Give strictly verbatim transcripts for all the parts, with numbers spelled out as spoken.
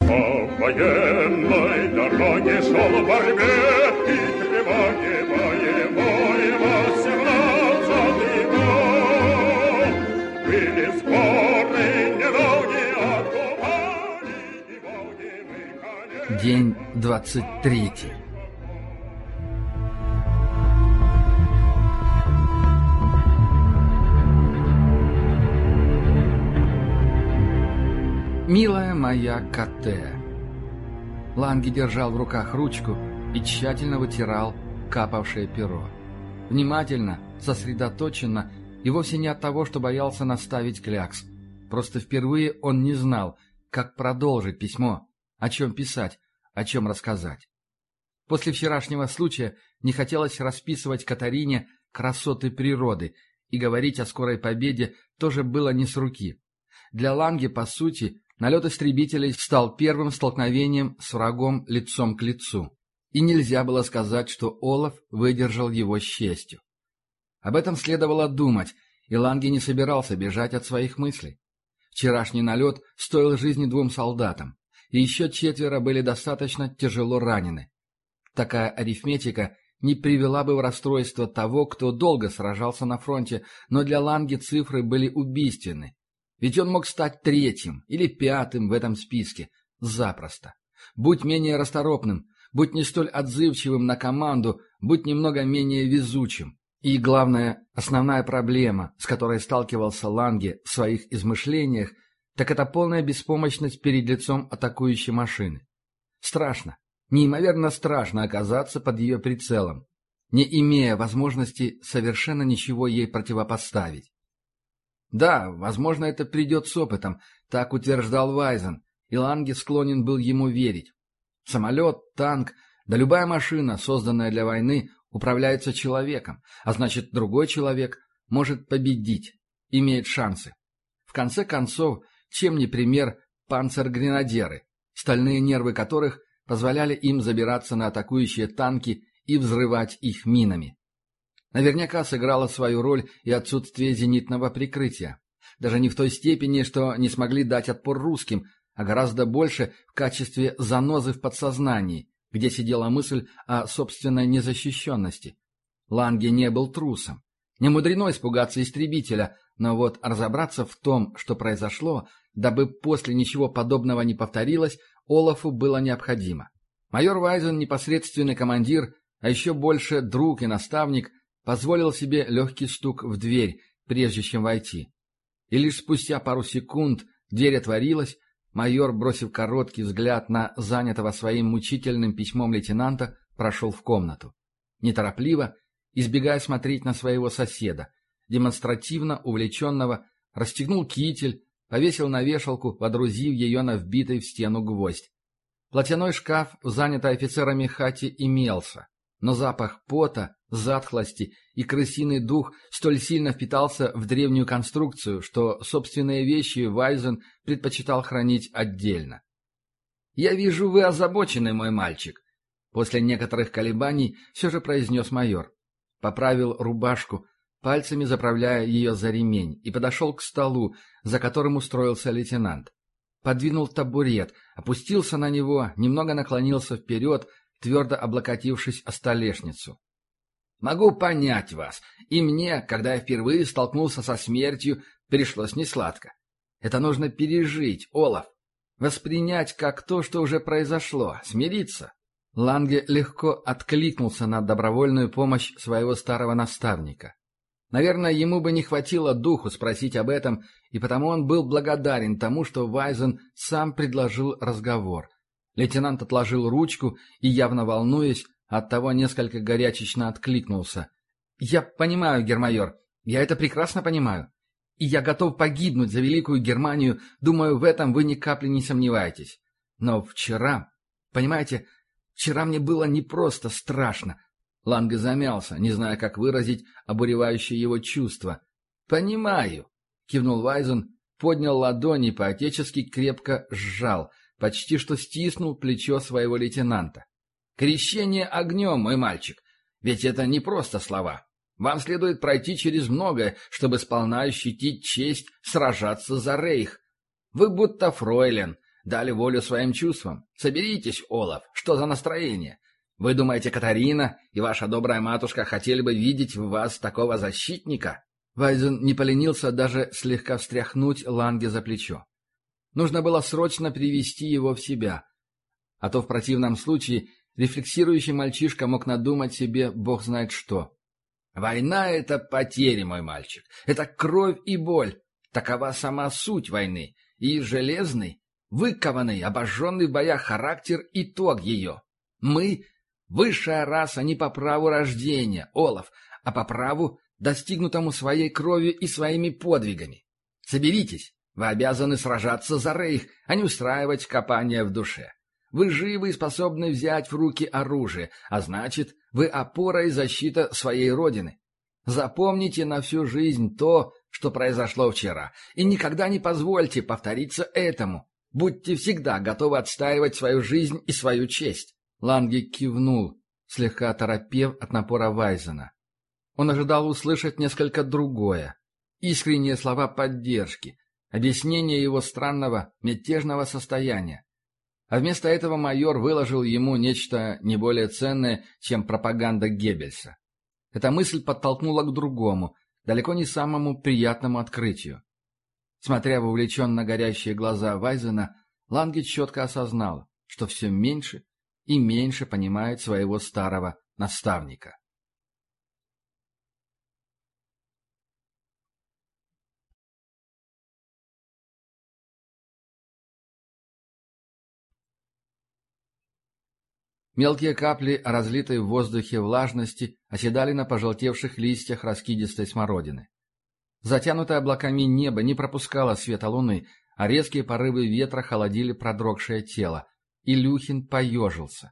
По военной дороге шел в борьбе и тревоги боевой восемнадцатый год. Были сборы недолгие, отдували и волги мы. День двадцать третий. Милая моя Катеа. Ланги держал в руках ручку и тщательно вытирал капавшее перо. Внимательно, сосредоточенно и вовсе не от того, что боялся наставить клякс. Просто впервые он не знал, как продолжить письмо, о чем писать, о чем рассказать. После вчерашнего случая не хотелось расписывать Катарине красоты природы, и говорить о скорой победе тоже было не с руки. Для Ланги, по сути, налет истребителей стал первым столкновением с врагом лицом к лицу. И нельзя было сказать, что Олаф выдержал его с честью. Об этом следовало думать, и Ланги не собирался бежать от своих мыслей. Вчерашний налет стоил жизни двум солдатам, и еще четверо были достаточно тяжело ранены. Такая арифметика не привела бы в расстройство того, кто долго сражался на фронте, но для Ланги цифры были убийственны. Ведь он мог стать третьим или пятым в этом списке. Запросто. Будь менее расторопным, будь не столь отзывчивым на команду, будь немного менее везучим. И, главное, основная проблема, с которой сталкивался Ланге в своих измышлениях, так это полная беспомощность перед лицом атакующей машины. Страшно, неимоверно страшно оказаться под ее прицелом, не имея возможности совершенно ничего ей противопоставить. Да, возможно, это придет с опытом, так утверждал Вайзен, и Ланге склонен был ему верить. Самолет, танк, да любая машина, созданная для войны, управляется человеком, а значит, другой человек может победить, имеет шансы. В конце концов, чем не пример панцергренадеры, стальные нервы которых позволяли им забираться на атакующие танки и взрывать их минами. Наверняка сыграло свою роль и отсутствие зенитного прикрытия. Даже не в той степени, что не смогли дать отпор русским, а гораздо больше в качестве занозы в подсознании, где сидела мысль о собственной незащищенности. Ланге не был трусом. Не мудрено испугаться истребителя, но вот разобраться в том, что произошло, дабы после ничего подобного не повторилось, Олафу было необходимо. Майор Вайзен, непосредственный командир, а еще больше друг и наставник, позволил себе легкий стук в дверь, прежде чем войти. И лишь спустя пару секунд дверь отворилась, майор, бросив короткий взгляд на занятого своим мучительным письмом лейтенанта, прошел в комнату. Неторопливо, избегая смотреть на своего соседа, демонстративно увлеченного, расстегнул китель, повесил на вешалку, водрузив ее на вбитый в стену гвоздь. Платяной шкаф в занятой офицерами хате имелся, но запах пота, затхлости и крысиный дух столь сильно впитался в древнюю конструкцию, что собственные вещи Вайзен предпочитал хранить отдельно. «Я вижу, вы озабочены, мой мальчик», — после некоторых колебаний все же произнес майор. Поправил рубашку, пальцами заправляя ее за ремень, и подошел к столу, за которым устроился лейтенант. Подвинул табурет, опустился на него, немного наклонился вперед, твердо облокотившись о столешницу. «Могу понять вас. И мне, когда я впервые столкнулся со смертью, пришлось несладко. Это нужно пережить, Олаф. Воспринять как то, что уже произошло, смириться». Ланге легко откликнулся на добровольную помощь своего старого наставника. Наверное, ему бы не хватило духу спросить об этом, и потому он был благодарен тому, что Вайзен сам предложил разговор. Лейтенант отложил ручку и, явно волнуясь, оттого несколько горячечно откликнулся. «Я понимаю, гермайор, я это прекрасно понимаю. И я готов погибнуть за Великую Германию, думаю, в этом вы ни капли не сомневаетесь. Но вчера, понимаете, вчера мне было не просто страшно». Ланге замялся, не зная, как выразить обуревающее его чувство. «Понимаю», — кивнул Вайзен, поднял ладони и по-отечески крепко сжал, почти что стиснул плечо своего лейтенанта. «Крещение огнем, мой мальчик, ведь это не просто слова. Вам следует пройти через многое, чтобы сполна ощутить честь сражаться за Рейх. Вы будто фройлен, дали волю своим чувствам. Соберитесь, Олаф, что за настроение? Вы думаете, Катарина и ваша добрая матушка хотели бы видеть в вас такого защитника?» Вайзен не поленился даже слегка встряхнуть Ланге за плечо. Нужно было срочно привести его в себя, а то в противном случае рефлексирующий мальчишка мог надумать себе бог знает что. «Война — это потери, мой мальчик, это кровь и боль. Такова сама суть войны, и железный, выкованный, обожженный в боях характер — итог ее. Мы — высшая раса не по праву рождения, Олаф, а по праву, достигнутому своей кровью и своими подвигами. Соберитесь, вы обязаны сражаться за Рейх, а не устраивать копания в душе. Вы живы и способны взять в руки оружие, а значит, вы опора и защита своей родины. Запомните на всю жизнь то, что произошло вчера, и никогда не позвольте повториться этому. Будьте всегда готовы отстаивать свою жизнь и свою честь». Ланге кивнул, слегка оторопев от напора Вайзена. Он ожидал услышать несколько другое. Искренние слова поддержки, объяснение его странного, мятежного состояния. А вместо этого майор выложил ему нечто не более ценное, чем пропаганда Геббельса. Эта мысль подтолкнула к другому, далеко не самому приятному открытию. Смотря в увлеченно горящие глаза Вайзена, Ланге четко осознал, что все меньше и меньше понимает своего старого наставника. Мелкие капли, разлитой в воздухе влажности, оседали на пожелтевших листьях раскидистой смородины. Затянутое облаками небо не пропускало света луны, а резкие порывы ветра холодили продрогшее тело. Илюхин поежился.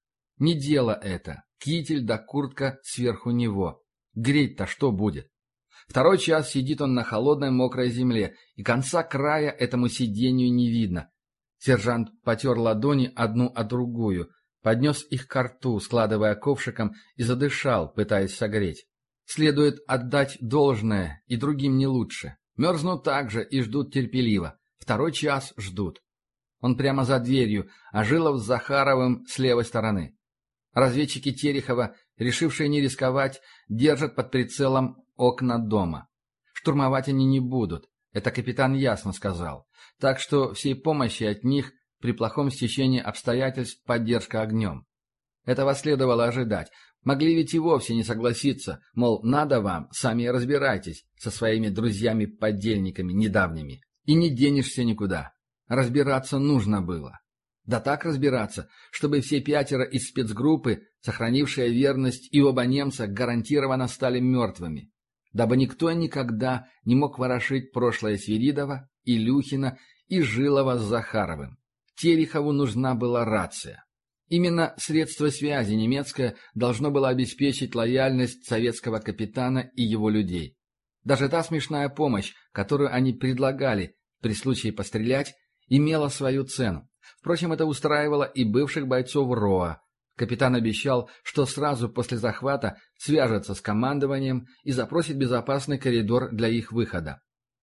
Не дело это, китель да куртка сверху него. Греть-то что будет? Второй час сидит он на холодной мокрой земле, и конца края этому сидению не видно. Сержант потер ладони одну о другую, поднес их ко рту, складывая ковшиком, и задышал, пытаясь согреть. Следует отдать должное, и другим не лучше. Мерзнут так же и ждут терпеливо. Второй час ждут. Он прямо за дверью, а Жилов с Захаровым с левой стороны. Разведчики Терехова, решившие не рисковать, держат под прицелом окна дома. Штурмовать они не будут, это капитан ясно сказал. Так что всей помощи от них при плохом стечении обстоятельств поддержка огнем. Этого следовало ожидать. Могли ведь и вовсе не согласиться, мол, надо вам, сами разбирайтесь со своими друзьями-подельниками недавними. И не денешься никуда. Разбираться нужно было. Да так разбираться, чтобы все пятеро из спецгруппы, сохранившие верность, и оба немца гарантированно стали мертвыми. Дабы никто никогда не мог ворошить прошлое Свиридова, Илюхина и Жилова с Захаровым. Терехову нужна была рация. Именно средство связи немецкое должно было обеспечить лояльность советского капитана и его людей. Даже та смешная помощь, которую они предлагали при случае пострелять, имела свою цену. Впрочем, это устраивало и бывших бойцов РОА. Капитан обещал, что сразу после захвата свяжется с командованием и запросит безопасный коридор для их выхода.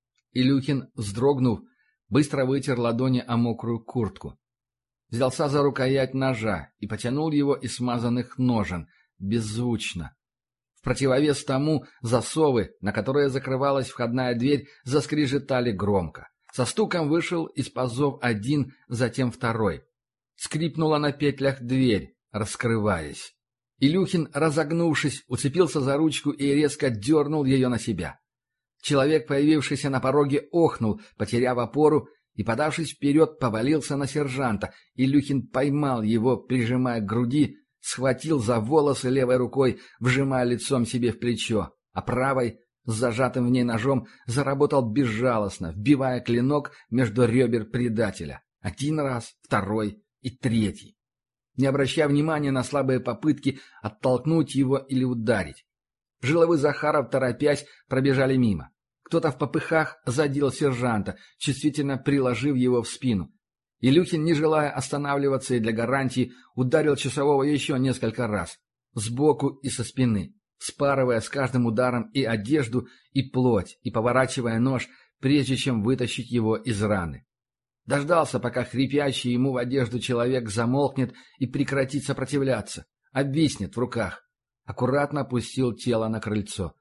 Илюхин, вздрогнув, быстро вытер ладони о мокрую куртку. Взялся за рукоять ножа и потянул его из смазанных ножен, беззвучно. В противовес тому засовы, на которые закрывалась входная дверь, заскрежетали громко. Со стуком вышел из пазов один, затем второй. Скрипнула на петлях дверь, раскрываясь. Илюхин, разогнувшись, уцепился за ручку и резко дернул ее на себя. Человек, появившийся на пороге, охнул, потеряв опору, и, подавшись вперед, повалился на сержанта. Илюхин поймал его, прижимая к груди, схватил за волосы левой рукой, вжимая лицом себе в плечо, а правой, с зажатым в ней ножом, заработал безжалостно, вбивая клинок между ребер предателя. Один раз, второй и третий. Не обращая внимания на слабые попытки оттолкнуть его или ударить. Жилов и Захаров, торопясь, пробежали мимо. Кто-то в попыхах задел сержанта, чувствительно приложив его в спину. Илюхин, не желая останавливаться и для гарантии, ударил часового еще несколько раз. Сбоку и со спины, вспарывая с каждым ударом и одежду, и плоть, и поворачивая нож, прежде чем вытащить его из раны. Дождался, пока хрипящий ему в одежду человек замолкнет и прекратит сопротивляться, обвиснет в руках. Аккуратно опустил тело на крыльцо.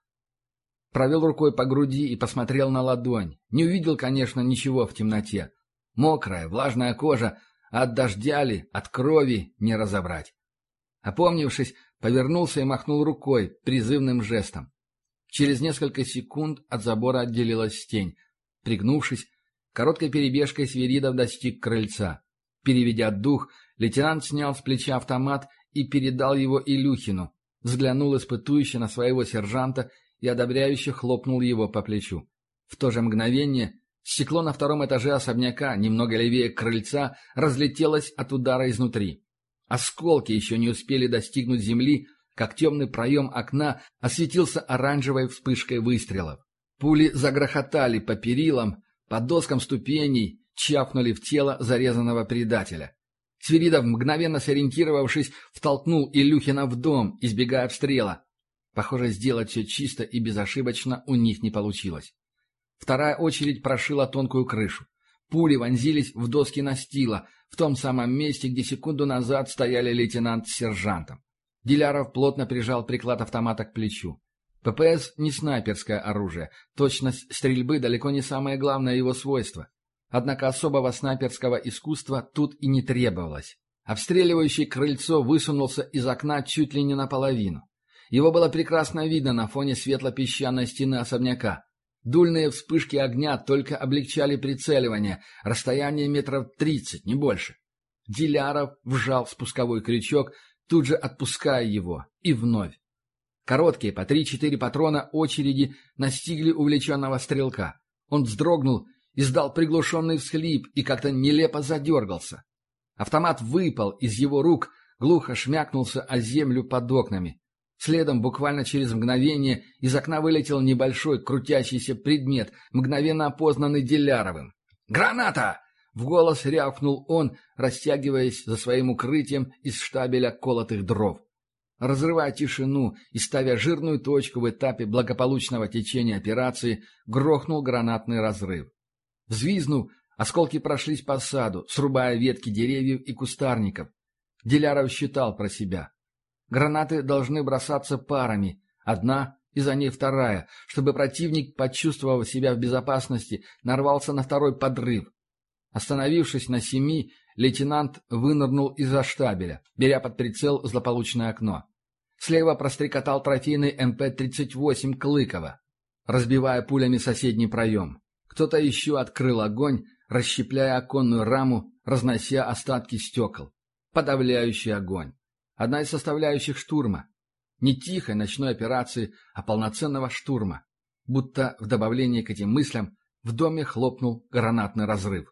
Провел рукой по груди и посмотрел на ладонь. Не увидел, конечно, ничего в темноте. Мокрая, влажная кожа, а от дождя ли, от крови не разобрать. Опомнившись, повернулся и махнул рукой призывным жестом. Через несколько секунд от забора отделилась тень. Пригнувшись, короткой перебежкой Свиридов достиг крыльца. Переведя дух, лейтенант снял с плеча автомат и передал его Илюхину. Взглянул испытующе на своего сержанта и одобряюще хлопнул его по плечу. В то же мгновение стекло на втором этаже особняка, немного левее крыльца, разлетелось от удара изнутри. Осколки еще не успели достигнуть земли, как темный проем окна осветился оранжевой вспышкой выстрелов. Пули загрохотали по перилам, по доскам ступеней, чавкнули в тело зарезанного предателя. Свиридов, мгновенно сориентировавшись, втолкнул Илюхина в дом, избегая обстрела. Похоже, сделать все чисто и безошибочно у них не получилось. Вторая очередь прошила тонкую крышу. Пули вонзились в доски настила, в том самом месте, где секунду назад стояли лейтенант с сержантом. Диляров плотно прижал приклад автомата к плечу. ППС не снайперское оружие, точность стрельбы далеко не самое главное его свойство. Однако особого снайперского искусства тут и не требовалось. Обстреливающий крыльцо высунулся из окна чуть ли не наполовину. Его было прекрасно видно на фоне светло-песчаной стены особняка. Дульные вспышки огня только облегчали прицеливание, расстояние метров тридцать, не больше. Диляров вжал в спусковой крючок, тут же отпуская его, и вновь. Короткие, по три-четыре патрона очереди настигли увлеченного стрелка. Он вздрогнул, издал приглушенный всхлип и как-то нелепо задергался. Автомат выпал из его рук, глухо шмякнулся о землю под окнами. Следом, буквально через мгновение, из окна вылетел небольшой крутящийся предмет, мгновенно опознанный Диляровым. «Граната!» — в голос рявкнул он, растягиваясь за своим укрытием из штабеля колотых дров. Разрывая тишину и ставя жирную точку в этапе благополучного течения операции, грохнул гранатный разрыв. Взвизнув, осколки прошлись по саду, срубая ветки деревьев и кустарников. Диляров считал про себя. Гранаты должны бросаться парами, одна и за ней вторая, чтобы противник, почувствовав себя в безопасности, нарвался на второй подрыв. Остановившись на семи, лейтенант вынырнул из-за штабеля, беря под прицел злополучное окно. Слева прострекотал трофейный эм пэ тридцать восемь Клыкова, разбивая пулями соседний проем. Кто-то еще открыл огонь, расщепляя оконную раму, разнося остатки стекол. Подавляющий огонь. Одна из составляющих штурма. Не тихой ночной операции, а полноценного штурма. Будто в добавлении к этим мыслям в доме хлопнул гранатный разрыв.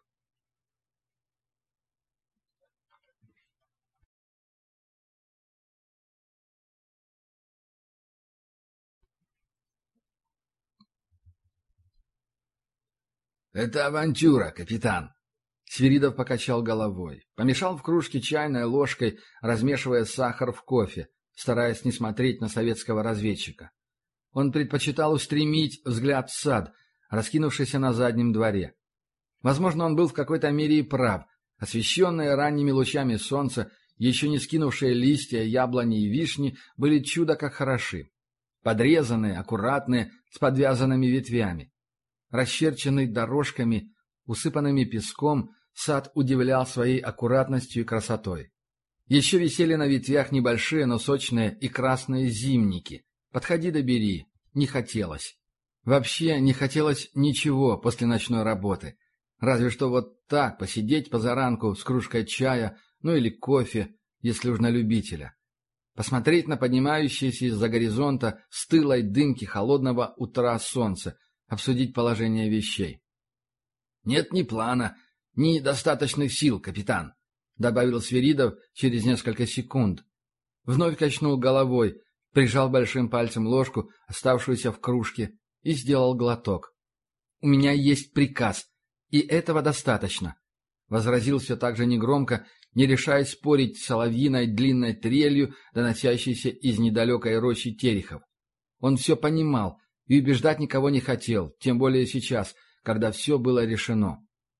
«Это авантюра, капитан!» Свиридов покачал головой. Помешал в кружке чайной ложкой, размешивая сахар в кофе, стараясь не смотреть на советского разведчика. Он предпочитал устремить взгляд в сад, раскинувшийся на заднем дворе. Возможно, он был в какой-то мере и прав. Освещенные ранними лучами солнца, еще не скинувшие листья яблони и вишни, были чудо как хороши. Подрезанные, аккуратные, с подвязанными ветвями. Расчерченный дорожками, усыпанными песком, сад удивлял своей аккуратностью и красотой. Еще висели на ветвях небольшие, но сочные и красные зимники. Подходи да бери. Не хотелось. Вообще не хотелось ничего после ночной работы. Разве что вот так посидеть позаранку с кружкой чая, ну или кофе, если уж на любителя. Посмотреть на поднимающееся из-за горизонта стылой дымки холодного утра солнца, обсудить положение вещей. «Нет ни плана, ни достаточных сил, капитан», — добавил Свиридов через несколько секунд. Вновь качнул головой, прижал большим пальцем ложку, оставшуюся в кружке, и сделал глоток. «У меня есть приказ, и этого достаточно», — возразил все так же негромко, не решаясь спорить с соловьиной длинной трелью, доносящейся из недалекой рощи Терехов. Он все понимал и убеждать никого не хотел, тем более сейчас, когда все было решено.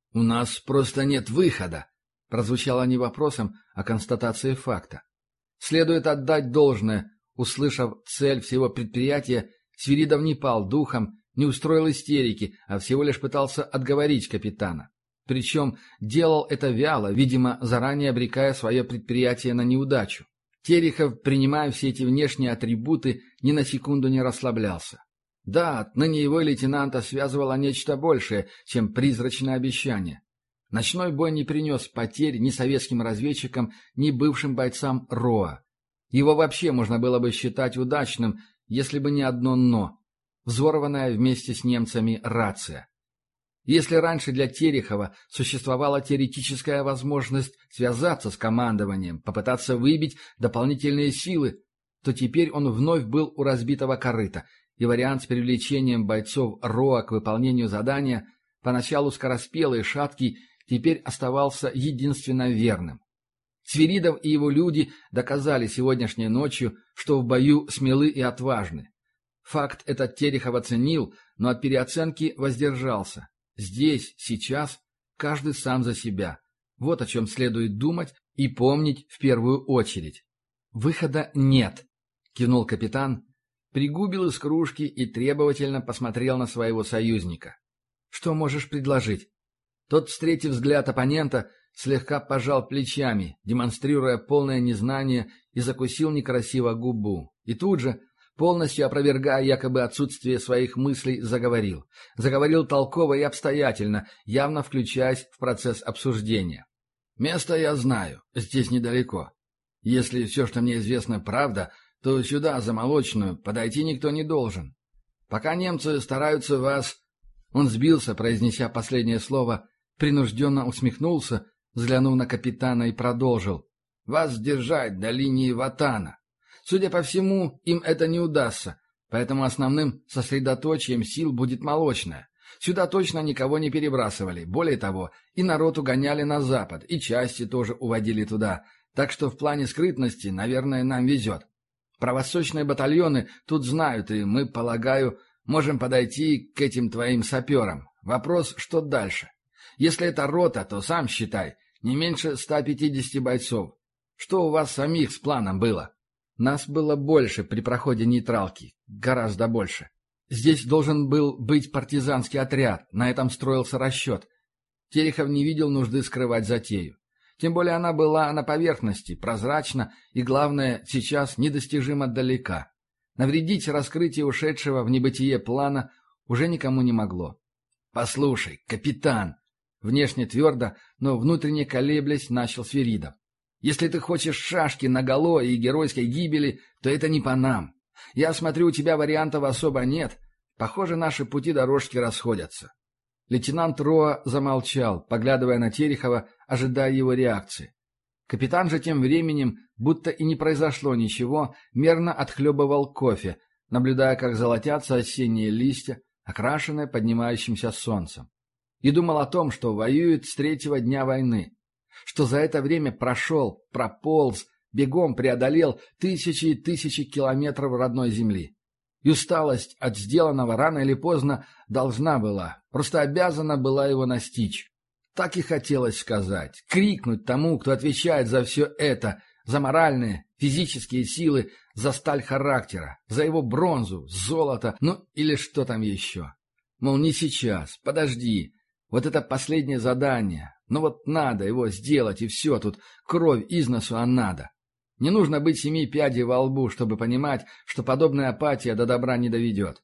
«У нас просто нет выхода», — прозвучало не вопросом, а констатацией факта. Следует отдать должное. Услышав цель всего предприятия, Свиридов не пал духом, не устроил истерики, а всего лишь пытался отговорить капитана. Причем делал это вяло, видимо, заранее обрекая свое предприятие на неудачу. Терехов, принимая все эти внешние атрибуты, ни на секунду не расслаблялся. Да, отныне его лейтенанта связывало нечто большее, чем призрачное обещание. Ночной бой не принес потерь ни советским разведчикам, ни бывшим бойцам РОА. Его вообще можно было бы считать удачным, если бы не одно «но» — взорванная вместе с немцами рация. Если раньше для Терехова существовала теоретическая возможность связаться с командованием, попытаться выбить дополнительные силы, то теперь он вновь был у разбитого корыта, и вариант с привлечением бойцов РОА к выполнению задания, поначалу скороспелый и шаткий, теперь оставался единственно верным. Свиридов и его люди доказали сегодняшней ночью, что в бою смелы и отважны. Факт этот Терехов оценил, но от переоценки воздержался. Здесь, сейчас, каждый сам за себя. Вот о чем следует думать и помнить в первую очередь. «Выхода нет», — кивнул капитан, пригубил из кружки и требовательно посмотрел на своего союзника. «Что можешь предложить?» Тот, встретив взгляд оппонента, слегка пожал плечами, демонстрируя полное незнание, и закусил некрасиво губу. И тут же, полностью опровергая якобы отсутствие своих мыслей, заговорил. Заговорил толково и обстоятельно, явно включаясь в процесс обсуждения. «Место я знаю, здесь недалеко. Если все, что мне известно, правда, то сюда, за Молочную, подойти никто не должен. Пока немцы стараются вас...» Он сбился, произнеся последнее слово, принужденно усмехнулся, взглянув на капитана, и продолжил. «Вас держать до линии Ватана. Судя по всему, им это не удастся, поэтому основным сосредоточием сил будет Молочная. Сюда точно никого не перебрасывали. Более того, и народ угоняли на запад, и части тоже уводили туда. Так что в плане скрытности, наверное, нам везет. Про восточные батальоны тут знают, и мы, полагаю, можем подойти к этим твоим саперам. Вопрос, что дальше? Если это рота, то сам считай, не меньше ста пятидесяти бойцов. Что у вас самих с планом было?» «Нас было больше при проходе нейтралки, гораздо больше. Здесь должен был быть партизанский отряд, на этом строился расчет». Терехов не видел нужды скрывать затею. Тем более она была на поверхности, прозрачна и, главное, сейчас недостижимо далека. Навредить раскрытию ушедшего в небытие плана уже никому не могло. «Послушай, капитан!» Внешне твердо, но внутренне колеблясь, начал Свиридов. «Если ты хочешь шашки наголо и геройской гибели, то это не по нам. Я смотрю, у тебя вариантов особо нет. Похоже, наши пути-дорожки расходятся». Лейтенант Роа замолчал, поглядывая на Терехова, ожидая его реакции. Капитан же тем временем, будто и не произошло ничего, мерно отхлебывал кофе, наблюдая, как золотятся осенние листья, окрашенные поднимающимся солнцем. И думал о том, что воюет с третьего дня войны, что за это время прошел, прополз, бегом преодолел тысячи и тысячи километров родной земли. И усталость от сделанного рано или поздно должна была, просто обязана была его настичь. Так и хотелось сказать, крикнуть тому, кто отвечает за все это, за моральные, физические силы, за сталь характера, за его бронзу, золото, ну или что там еще. Мол, не сейчас, подожди, вот это последнее задание, ну вот надо его сделать, и все, тут кровь из носу, а надо. Не нужно быть семи пядей во лбу, чтобы понимать, что подобная апатия до добра не доведет.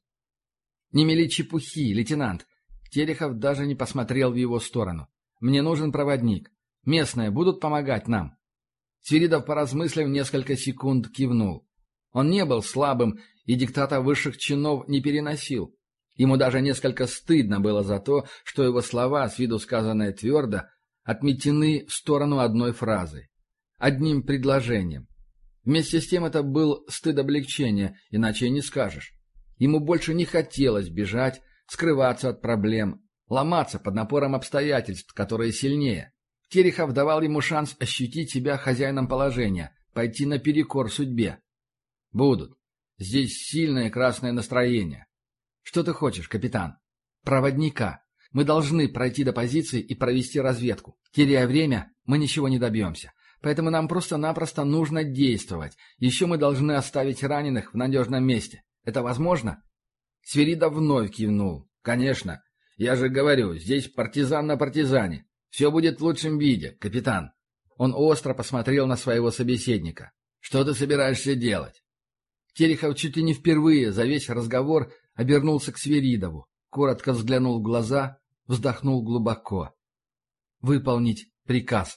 Не мели чепухи, лейтенант. Терехов даже не посмотрел в его сторону. Мне нужен проводник. Местные будут помогать нам. Свиридов, поразмыслив несколько секунд, кивнул. Он не был слабым и диктата высших чинов не переносил. Ему даже несколько стыдно было за то, что его слова, с виду сказанные твердо, отметены в сторону одной фразой. Одним предложением. Вместе с тем это был стыд облегчения, иначе и не скажешь. Ему больше не хотелось бежать, скрываться от проблем, ломаться под напором обстоятельств, которые сильнее. Терехов давал ему шанс ощутить себя хозяином положения, пойти наперекор судьбе. Будут. Здесь сильное красное настроение. Что ты хочешь, капитан? Проводника. Мы должны пройти до позиции и провести разведку. Теряя время, мы ничего не добьемся. Поэтому нам просто-напросто нужно действовать. Еще мы должны оставить раненых в надежном месте. Это возможно?» Свиридов вновь кивнул. «Конечно. Я же говорю, здесь партизан на партизане. Все будет в лучшем виде, капитан». Он остро посмотрел на своего собеседника. «Что ты собираешься делать?» Терехов чуть ли не впервые за весь разговор обернулся к Свиридову, коротко взглянул в глаза, вздохнул глубоко. «Выполнить приказ».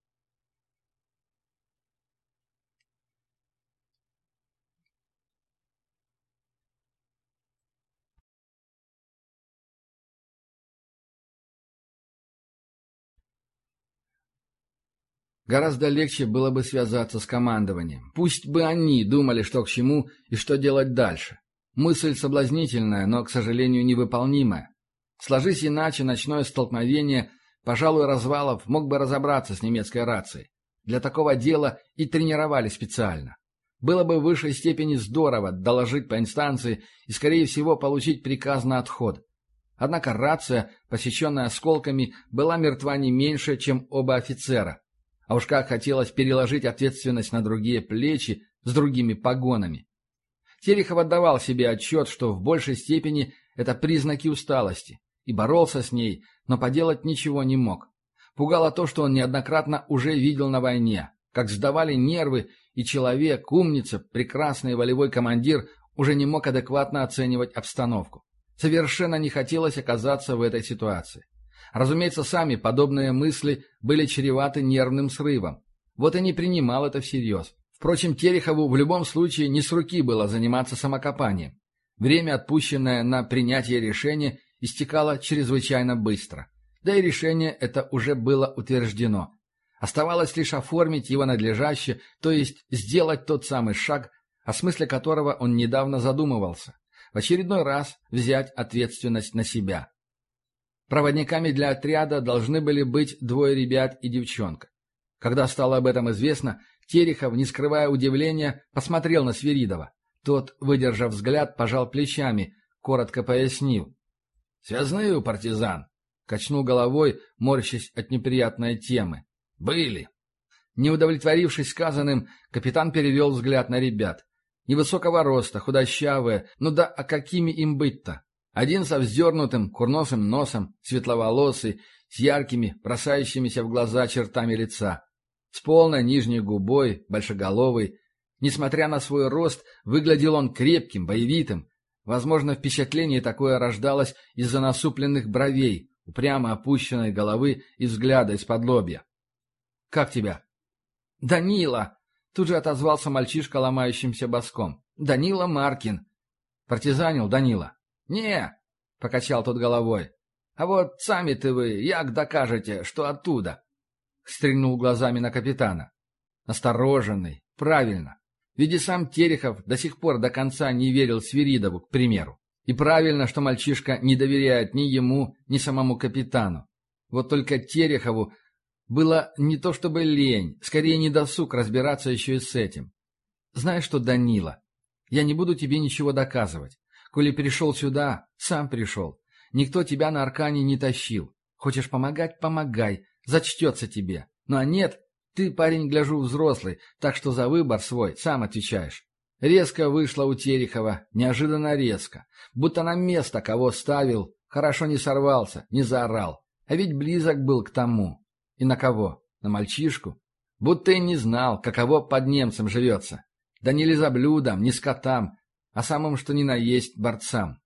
Гораздо легче было бы связаться с командованием. Пусть бы они думали, что к чему и что делать дальше. Мысль соблазнительная, но, к сожалению, невыполнимая. Сложись иначе ночное столкновение, пожалуй, Развалов мог бы разобраться с немецкой рацией. Для такого дела и тренировали специально. Было бы в высшей степени здорово доложить по инстанции и, скорее всего, получить приказ на отход. Однако рация, посеченная осколками, была мертва не меньше, чем оба офицера. А уж как хотелось переложить ответственность на другие плечи с другими погонами. Терехов отдавал себе отчет, что в большей степени это признаки усталости, и боролся с ней, но поделать ничего не мог. Пугало то, что он неоднократно уже видел на войне, как сдавали нервы, и человек, умница, прекрасный волевой командир уже не мог адекватно оценивать обстановку. Совершенно не хотелось оказаться в этой ситуации. Разумеется, сами подобные мысли были чреваты нервным срывом. Вот и не принимал это всерьез. Впрочем, Терехову в любом случае не с руки было заниматься самокопанием. Время, отпущенное на принятие решения, истекало чрезвычайно быстро. Да и решение это уже было утверждено. Оставалось лишь оформить его надлежаще, то есть сделать тот самый шаг, о смысле которого он недавно задумывался. В очередной раз взять ответственность на себя. Проводниками для отряда должны были быть двое ребят и девчонка. Когда стало об этом известно, Терехов, не скрывая удивления, посмотрел на Свиридова. Тот, выдержав взгляд, пожал плечами, коротко пояснил. «Связные у партизан?» Качнул головой, морщась от неприятной темы. «Были». Не удовлетворившись сказанным, капитан перевел взгляд на ребят. Невысокого роста, худощавые, ну да, а какими им быть-то? Один со вздернутым, курносым носом, светловолосый, с яркими, бросающимися в глаза чертами лица. С полной нижней губой, большеголовый. Несмотря на свой рост, выглядел он крепким, боевитым. Возможно, впечатление такое рождалось из-за насупленных бровей, упрямо опущенной головы и взгляда из-под лобья. «Как тебя?» «Данила!» — тут же отозвался мальчишка ломающимся боском. «Данила Маркин». «Партизанил, Данила?» «Не!» — покачал тот головой. «А вот сами-то вы, як докажете, что оттуда?» Стрельнул глазами на капитана. Настороженный, правильно. Ведь и сам Терехов до сих пор до конца не верил Свиридову, к примеру. И правильно, что мальчишка не доверяет ни ему, ни самому капитану. Вот только Терехову было не то чтобы лень, скорее недосуг разбираться еще и с этим. «Знаешь что, Данила, я не буду тебе ничего доказывать. Коли пришел сюда, сам пришел. Никто тебя на Аркане не тащил. Хочешь помогать — помогай, зачтется тебе. Ну а нет, ты, парень, гляжу, взрослый, так что за выбор свой сам отвечаешь». Резко вышло у Терехова, неожиданно резко. Будто на место кого ставил, хорошо не сорвался, не заорал. А ведь близок был к тому. И на кого? На мальчишку? Будто и не знал, каково под немцем живется. Да не лизоблюдам, не скотам, а самым что ни на есть борцам.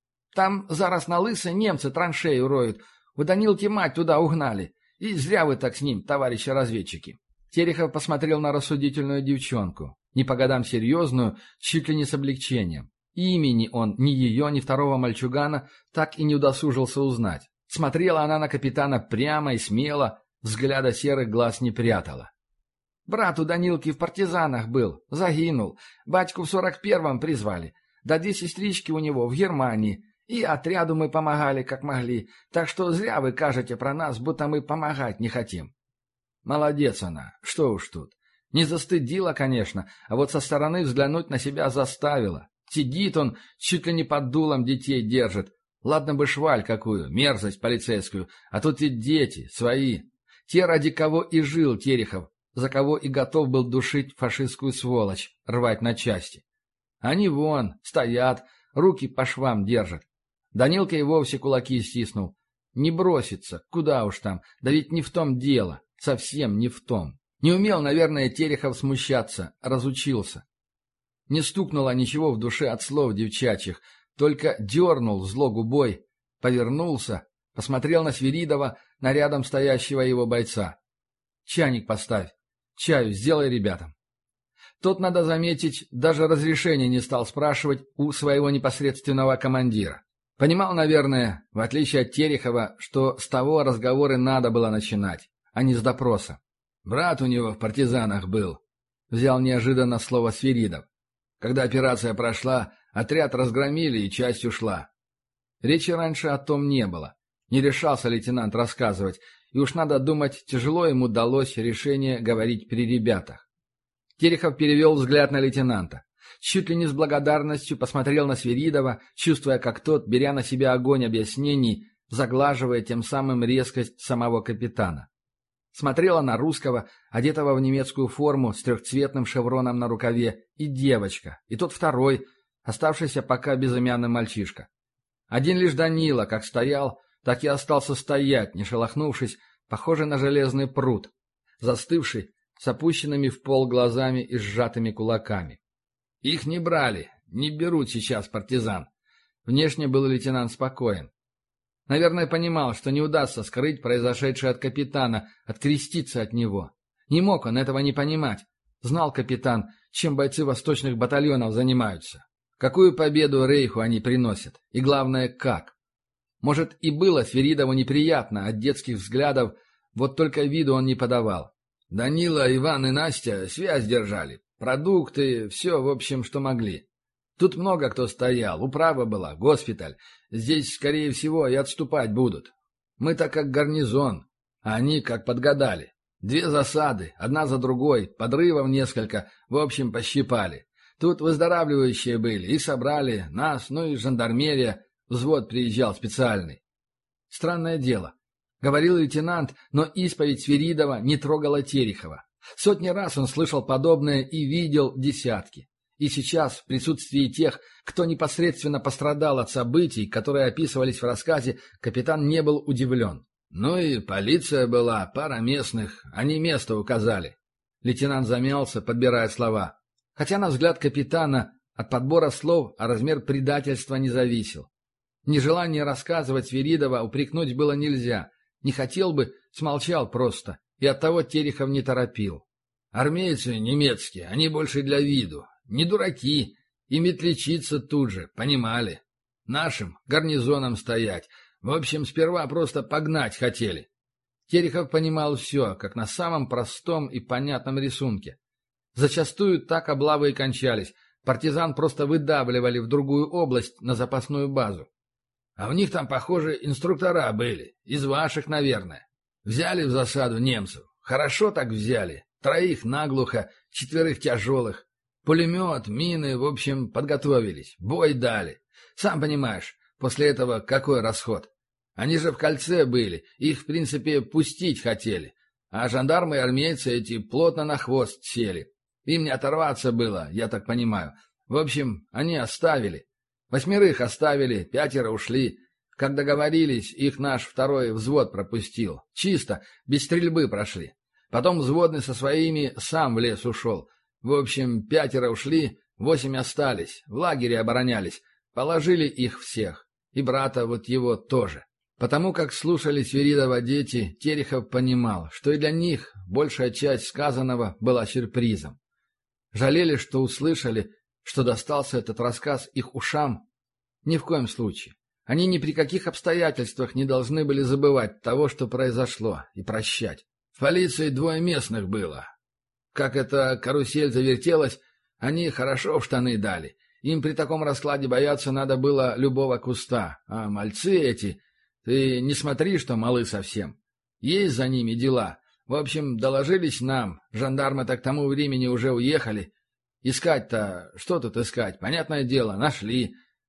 Там зараз на лысо немцы траншею роют. У Данилки мать туда угнали. И зря вы так с ним, товарищи разведчики. Терехов посмотрел на рассудительную девчонку. Не по годам серьезную, чуть ли не с облегчением. Имени он ни ее, ни второго мальчугана так и не удосужился узнать. Смотрела она на капитана прямо и смело, взгляда серых глаз не прятала. Брат у Данилки в партизанах был, загинул. Батьку в сорок первом призвали. Да две сестрички у него в Германии. И отряду мы помогали, как могли. Так что зря вы кажете про нас, будто мы помогать не хотим. Молодец она, что уж тут. Не застыдила, конечно, а вот со стороны взглянуть на себя заставила. Сидит он, чуть ли не под дулом детей держит. Ладно бы шваль какую, мерзость полицейскую, а тут ведь дети, свои. Те, ради кого и жил Терехов, за кого и готов был душить фашистскую сволочь, рвать на части. Они вон, стоят, руки по швам держат. Данилка и вовсе кулаки стиснул. Не бросится, куда уж там, да ведь не в том дело, совсем не в том. Не умел, наверное, Терехов смущаться, разучился. Не стукнуло ничего в душе от слов девчачьих, только дернул зло губой, повернулся, посмотрел на Свиридова, на рядом стоящего его бойца. «Чайник поставь, чаю сделай ребятам». Тот, надо заметить, даже разрешения не стал спрашивать у своего непосредственного командира. Понимал, наверное, в отличие от Терехова, что с того разговоры надо было начинать, а не с допроса. «Брат у него в партизанах был», — взял неожиданно слово Свиридов. «Когда операция прошла, отряд разгромили и часть ушла». Речи раньше о том не было. Не решался лейтенант рассказывать, и уж надо думать, тяжело ему далось решение говорить при ребятах. Терехов перевел взгляд на лейтенанта. Чуть ли не с благодарностью посмотрел на Свиридова, чувствуя, как тот, беря на себя огонь объяснений, заглаживая тем самым резкость самого капитана. Смотрела на русского, одетого в немецкую форму с трехцветным шевроном на рукаве, и девочка, и тот второй, оставшийся пока безымянным мальчишка. Один лишь Данила, как стоял, так и остался стоять, не шелохнувшись, похожий на железный пруд, застывший, с опущенными в пол глазами и сжатыми кулаками. Их не брали, не берут сейчас партизан. Внешне был лейтенант спокоен. Наверное, понимал, что не удастся скрыть произошедшее от капитана, откреститься от него. Не мог он этого не понимать. Знал капитан, чем бойцы восточных батальонов занимаются. Какую победу Рейху они приносят. И главное, как. Может, и было Свиридову неприятно от детских взглядов, вот только виду он не подавал. Данила, Иван и Настя связь держали. Продукты, все, в общем, что могли. Тут много кто стоял, управа была, госпиталь. Здесь, скорее всего, и отступать будут. Мы-то как гарнизон, а они как подгадали. Две засады, одна за другой, подрывов несколько, в общем, пощипали. Тут выздоравливающие были и собрали нас, ну и жандармерия, взвод приезжал специальный. Странное дело. Говорил лейтенант, но исповедь Свиридова не трогала Терехова. Сотни раз он слышал подобное и видел десятки. И сейчас, в присутствии тех, кто непосредственно пострадал от событий, которые описывались в рассказе, капитан не был удивлен. Ну и полиция была, пара местных, они место указали. Лейтенант замялся, подбирая слова. Хотя, на взгляд капитана, от подбора слов, а размер предательства не зависел. Нежелание рассказывать Свиридова упрекнуть было нельзя. Не хотел бы, смолчал просто. И оттого Терехов не торопил. Армейцы немецкие, они больше для виду. Не дураки, им ведь лечиться тут же, понимали. Нашим гарнизоном стоять. В общем, сперва просто погнать хотели. Терехов понимал все, как на самом простом и понятном рисунке. Зачастую так облавы и кончались. Партизан просто выдавливали в другую область на запасную базу. А у них там, похоже, инструктора были. Из ваших, наверное. Взяли в засаду немцев. Хорошо так взяли. Троих наглухо, четверых тяжелых. Пулемет, мины, в общем, подготовились. Бой дали. Сам понимаешь, после этого какой расход. Они же в кольце были, их, в принципе, пустить хотели. А жандармы и армейцы эти плотно на хвост сели. Им не оторваться было, я так понимаю. В общем, они оставили. Восьмерых оставили, пятеро ушли. Как договорились, их наш второй взвод пропустил. Чисто, без стрельбы прошли. Потом взводный со своими сам в лес ушел. В общем, пятеро ушли, восемь остались, в лагере оборонялись. Положили их всех. И брата вот его тоже. Потому как слушали Свиридова дети, Терехов понимал, что и для них большая часть сказанного была сюрпризом. Жалели, что услышали, что достался этот рассказ их ушам? Ни в коем случае. Они ни при каких обстоятельствах не должны были забывать того, что произошло, и прощать. В полиции двое местных было. Как эта карусель завертелась, они хорошо в штаны дали. Им при таком раскладе бояться надо было любого куста. А мальцы эти... Ты не смотри, что малы совсем. Есть за ними дела. В общем, доложились нам. Жандармы-то к тому времени уже уехали. Искать-то... Что тут искать? Понятное дело, нашли.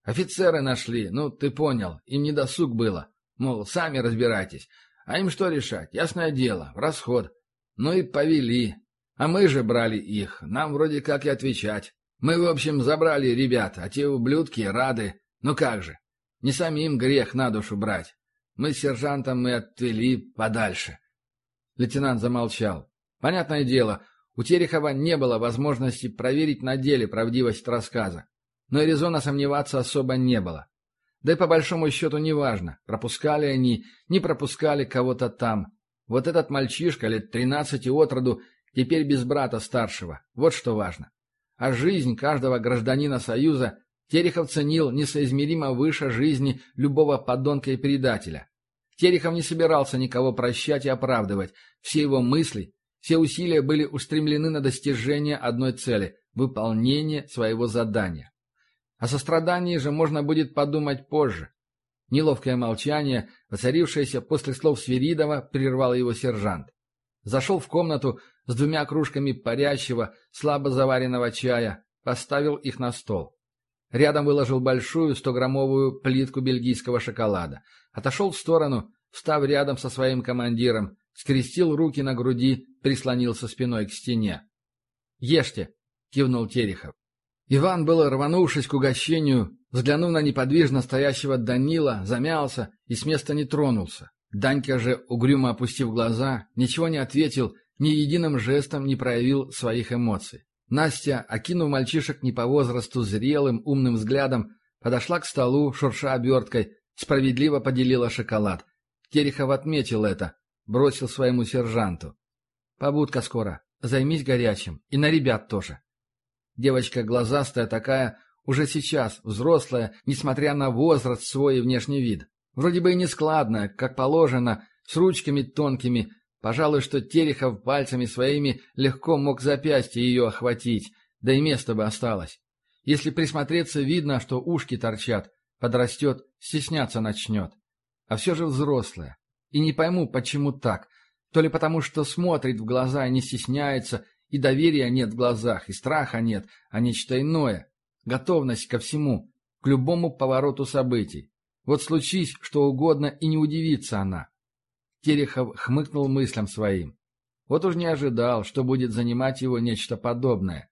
Офицеры нашли, ну, ты понял, им не досуг было. Мол, сами разбирайтесь. А им что решать? Ясное дело, в расход. Ну и повели. А мы же брали их, нам вроде как и отвечать. Мы, в общем, забрали ребят, а те ублюдки рады. Ну как же, не самим грех на душу брать. Мы с сержантом мы отвели подальше. Лейтенант замолчал. Понятное дело, у Терехова не было возможности проверить на деле правдивость рассказа. Но и резона сомневаться особо не было. Да и по большому счету неважно, пропускали они, не пропускали кого-то там. Вот этот мальчишка лет тринадцати от роду теперь без брата старшего. Вот что важно. А жизнь каждого гражданина Союза Терехов ценил несоизмеримо выше жизни любого подонка и предателя. Терехов не собирался никого прощать и оправдывать. Все его мысли, все усилия были устремлены на достижение одной цели – выполнение своего задания. О сострадании же можно будет подумать позже. Неловкое молчание, воцарившееся после слов Свиридова, прервал его сержант. Зашел в комнату с двумя кружками парящего, слабо заваренного чая, поставил их на стол. Рядом выложил большую стограммовую плитку бельгийского шоколада. Отошел в сторону, встав рядом со своим командиром, скрестил руки на груди, прислонился спиной к стене. «Ешьте!» — кивнул Терехов. Иван, было рванувшись к угощению, взглянув на неподвижно стоящего Данила, замялся и с места не тронулся. Данька же, угрюмо опустив глаза, ничего не ответил, ни единым жестом не проявил своих эмоций. Настя, окинув мальчишек не по возрасту зрелым, умным взглядом, подошла к столу, шурша оберткой, справедливо поделила шоколад. Терехов отметил это, бросил своему сержанту. «Побудка скоро, займись горячим, и на ребят тоже». Девочка глазастая такая, уже сейчас взрослая, несмотря на возраст свой и внешний вид. Вроде бы и нескладная, как положено, с ручками тонкими. Пожалуй, что Терехов пальцами своими легко мог запястье ее охватить, да и место бы осталось. Если присмотреться, видно, что ушки торчат, подрастет, стесняться начнет. А все же взрослая. И не пойму, почему так. То ли потому, что смотрит в глаза и не стесняется, и доверия нет в глазах, и страха нет, а нечто иное. Готовность ко всему, к любому повороту событий. Вот случись что угодно, и не удивится она. Терехов хмыкнул мыслям своим. Вот уж не ожидал, что будет занимать его нечто подобное.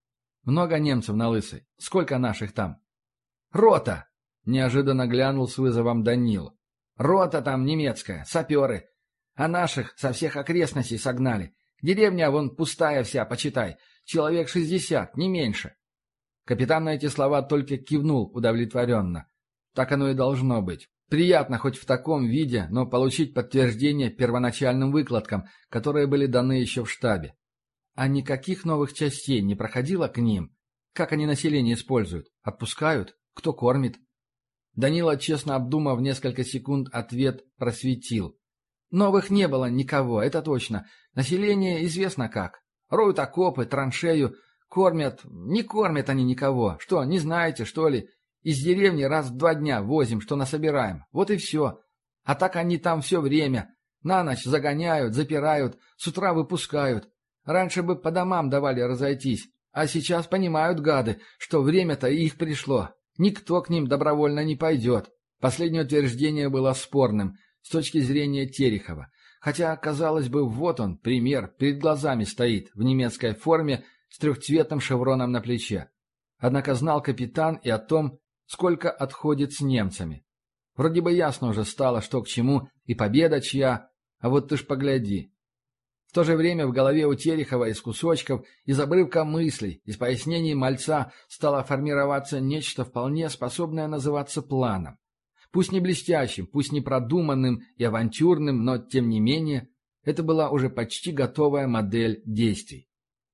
Много немцев на Лысой. Сколько наших там? Рота! Неожиданно глянул с вызовом Данил. Рота там немецкая, саперы. А наших со всех окрестностей согнали. Деревня вон пустая вся, почитай. Человек шестьдесят, не меньше. Капитан на эти слова только кивнул удовлетворенно. Так оно и должно быть. Приятно хоть в таком виде, но получить подтверждение первоначальным выкладкам, которые были даны еще в штабе. А никаких новых частей не проходило к ним? Как они население используют? Отпускают? Кто кормит? Данила, честно обдумав несколько секунд, ответ просветил. Новых не было никого, это точно. Население известно как. Роют окопы, траншею, кормят... Не кормят они никого. Что, не знаете, что ли? Из деревни раз в два дня возим, что насобираем. Вот и все. А так они там все время. На ночь загоняют, запирают, с утра выпускают. Раньше бы по домам давали разойтись. А сейчас понимают гады, что время-то их пришло. Никто к ним добровольно не пойдет. Последнее утверждение было спорным с точки зрения Терехова. Хотя, казалось бы, вот он, пример, перед глазами стоит, в немецкой форме, с трехцветным шевроном на плече. Однако знал капитан и о том, сколько отходит с немцами. Вроде бы ясно уже стало, что к чему, и победа чья, а вот ты ж погляди. В то же время в голове у Терехова из кусочков, из обрывка мыслей, из пояснений мальца стало формироваться нечто вполне способное называться планом. Пусть не блестящим, пусть не продуманным и авантюрным, но, тем не менее, это была уже почти готовая модель действий.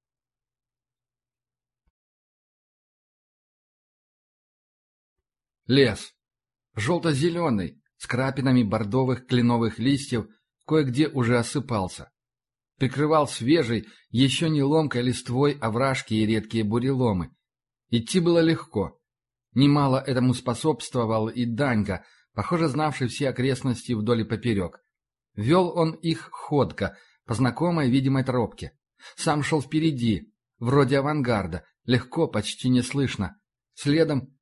Лес. Желто-зеленый, с крапинами бордовых кленовых листьев, кое-где уже осыпался. Прикрывал свежей, еще не ломкой листвой овражки и редкие буреломы. Идти было легко. Немало этому способствовал и Данька, похоже, знавший все окрестности вдоль и поперек. Вел он их ходко, по знакомой видимой тропке. Сам шел впереди, вроде авангарда, легко, почти неслышно. Следом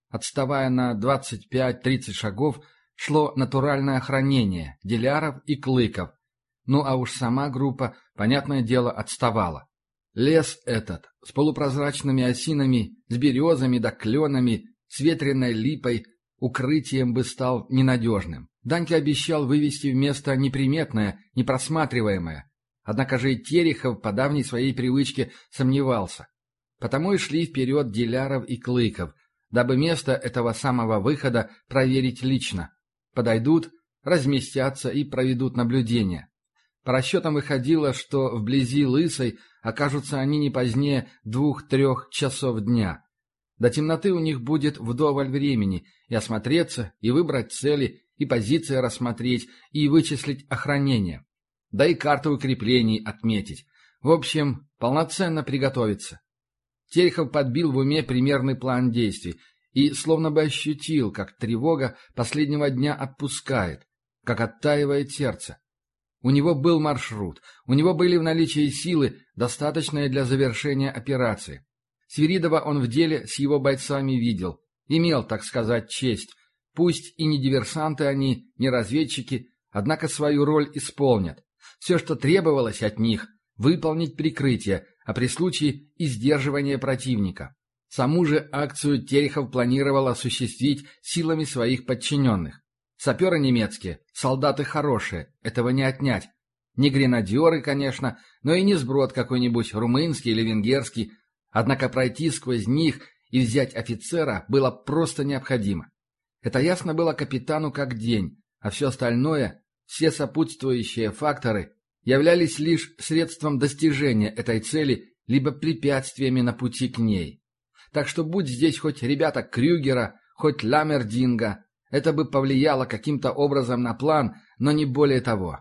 Отставая на двадцать пять-тридцать шагов, шло натуральное охранение Диляров и Клыков. Ну а уж сама группа, понятное дело, отставала. Лес этот, с полупрозрачными осинами, с березами да кленами, с ветреной липой, укрытием бы стал ненадежным. Данька обещал вывести в место неприметное, непросматриваемое. Однако же и Терехов по давней своей привычке сомневался. Потому и шли вперед Диляров и Клыков, дабы место этого самого выхода проверить лично. Подойдут, разместятся и проведут наблюдение. По расчетам выходило, что вблизи Лысой окажутся они не позднее двух-трех часов дня. До темноты у них будет вдоволь времени и осмотреться, и выбрать цели, и позиции рассмотреть, и вычислить охранение. Да и карту укреплений отметить. В общем, полноценно приготовиться. Терехов подбил в уме примерный план действий и словно бы ощутил, как тревога последнего дня отпускает, как оттаивает сердце. У него был маршрут, у него были в наличии силы, достаточные для завершения операции. Свиридова он в деле с его бойцами видел, имел, так сказать, честь. Пусть и не диверсанты они, не разведчики, однако свою роль исполнят. Все, что требовалось от них – выполнить прикрытие, а при случае и сдерживание противника. Саму же акцию Терехов планировал осуществить силами своих подчиненных. Саперы немецкие, солдаты хорошие, этого не отнять. Не гренадеры, конечно, но и не сброд какой-нибудь румынский или венгерский. Однако пройти сквозь них и взять офицера было просто необходимо. Это ясно было капитану как день, а все остальное, все сопутствующие факторы, являлись лишь средством достижения этой цели либо препятствиями на пути к ней. Так что будь здесь хоть ребята Крюгера, хоть Ламмердинга, это бы повлияло каким-то образом на план, но не более того.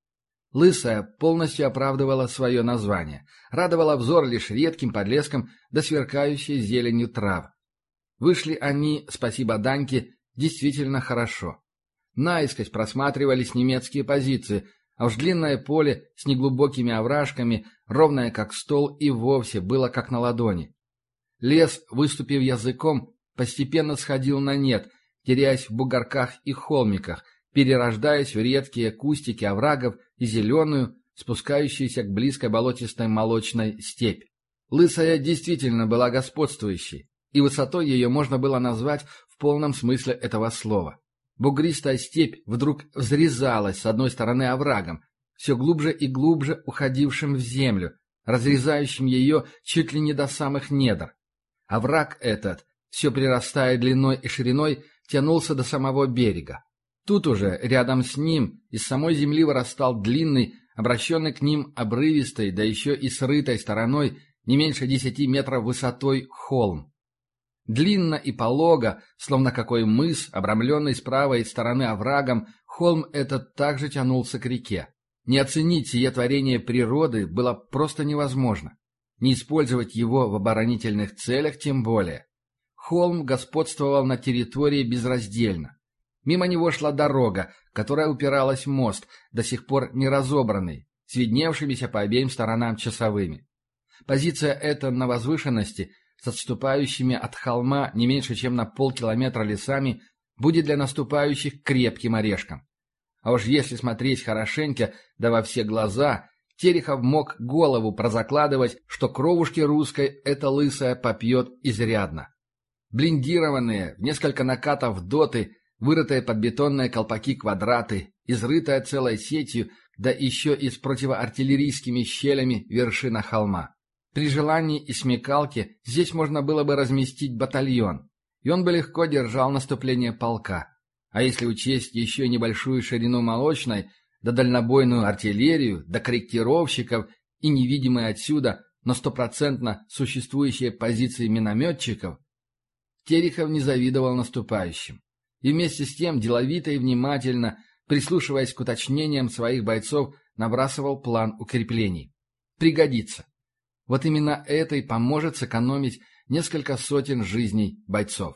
Лысая полностью оправдывала свое название, радовала взор лишь редким подлеском да сверкающей зеленью трав. Вышли они, спасибо Даньке, действительно хорошо. Наискось просматривались немецкие позиции, а уж длинное поле с неглубокими овражками, ровное как стол, и вовсе было как на ладони. Лес, выступив языком, постепенно сходил на нет, теряясь в бугорках и холмиках, перерождаясь в редкие кустики оврагов и зеленую, спускающуюся к близкой болотистой молочной степь. Лысая действительно была господствующей, и высотой ее можно было назвать в полном смысле этого слова. Бугристая степь вдруг взрезалась с одной стороны оврагом, все глубже и глубже уходившим в землю, разрезающим ее чуть ли не до самых недр. Овраг этот, все прирастая длиной и шириной, тянулся до самого берега. Тут уже, рядом с ним, из самой земли вырастал длинный, обращенный к ним обрывистой, да еще и срытой стороной, не меньше десяти метров высотой, холм. Длинно и полого, словно какой мыс, обрамленный с правой стороны оврагом, холм этот также тянулся к реке. Не оценить сие творение природы было просто невозможно. Не использовать его в оборонительных целях тем более. Холм господствовал на территории безраздельно. Мимо него шла дорога, которая упиралась в мост, до сих пор не разобранный, с видневшимися по обеим сторонам часовыми. Позиция эта на возвышенности, с отступающими от холма не меньше чем на полкилометра лесами, будет для наступающих крепким орешком. А уж если смотреть хорошенько, да во все глаза, Терехов мог голову прозакладывать, что кровушки русской эта лысая попьет изрядно. Блиндированные, в несколько накатов доты, вырытые под бетонные колпаки квадраты, изрытая целой сетью, да еще и с противоартиллерийскими щелями вершина холма. При желании и смекалке здесь можно было бы разместить батальон, и он бы легко держал наступление полка. А если учесть еще небольшую ширину молочной, да дальнобойную артиллерию, да корректировщиков и невидимые отсюда, но стопроцентно существующие позиции минометчиков, Терехов не завидовал наступающим. И вместе с тем деловито и внимательно, прислушиваясь к уточнениям своих бойцов, набрасывал план укреплений. Пригодится. Вот именно это и поможет сэкономить несколько сотен жизней бойцов.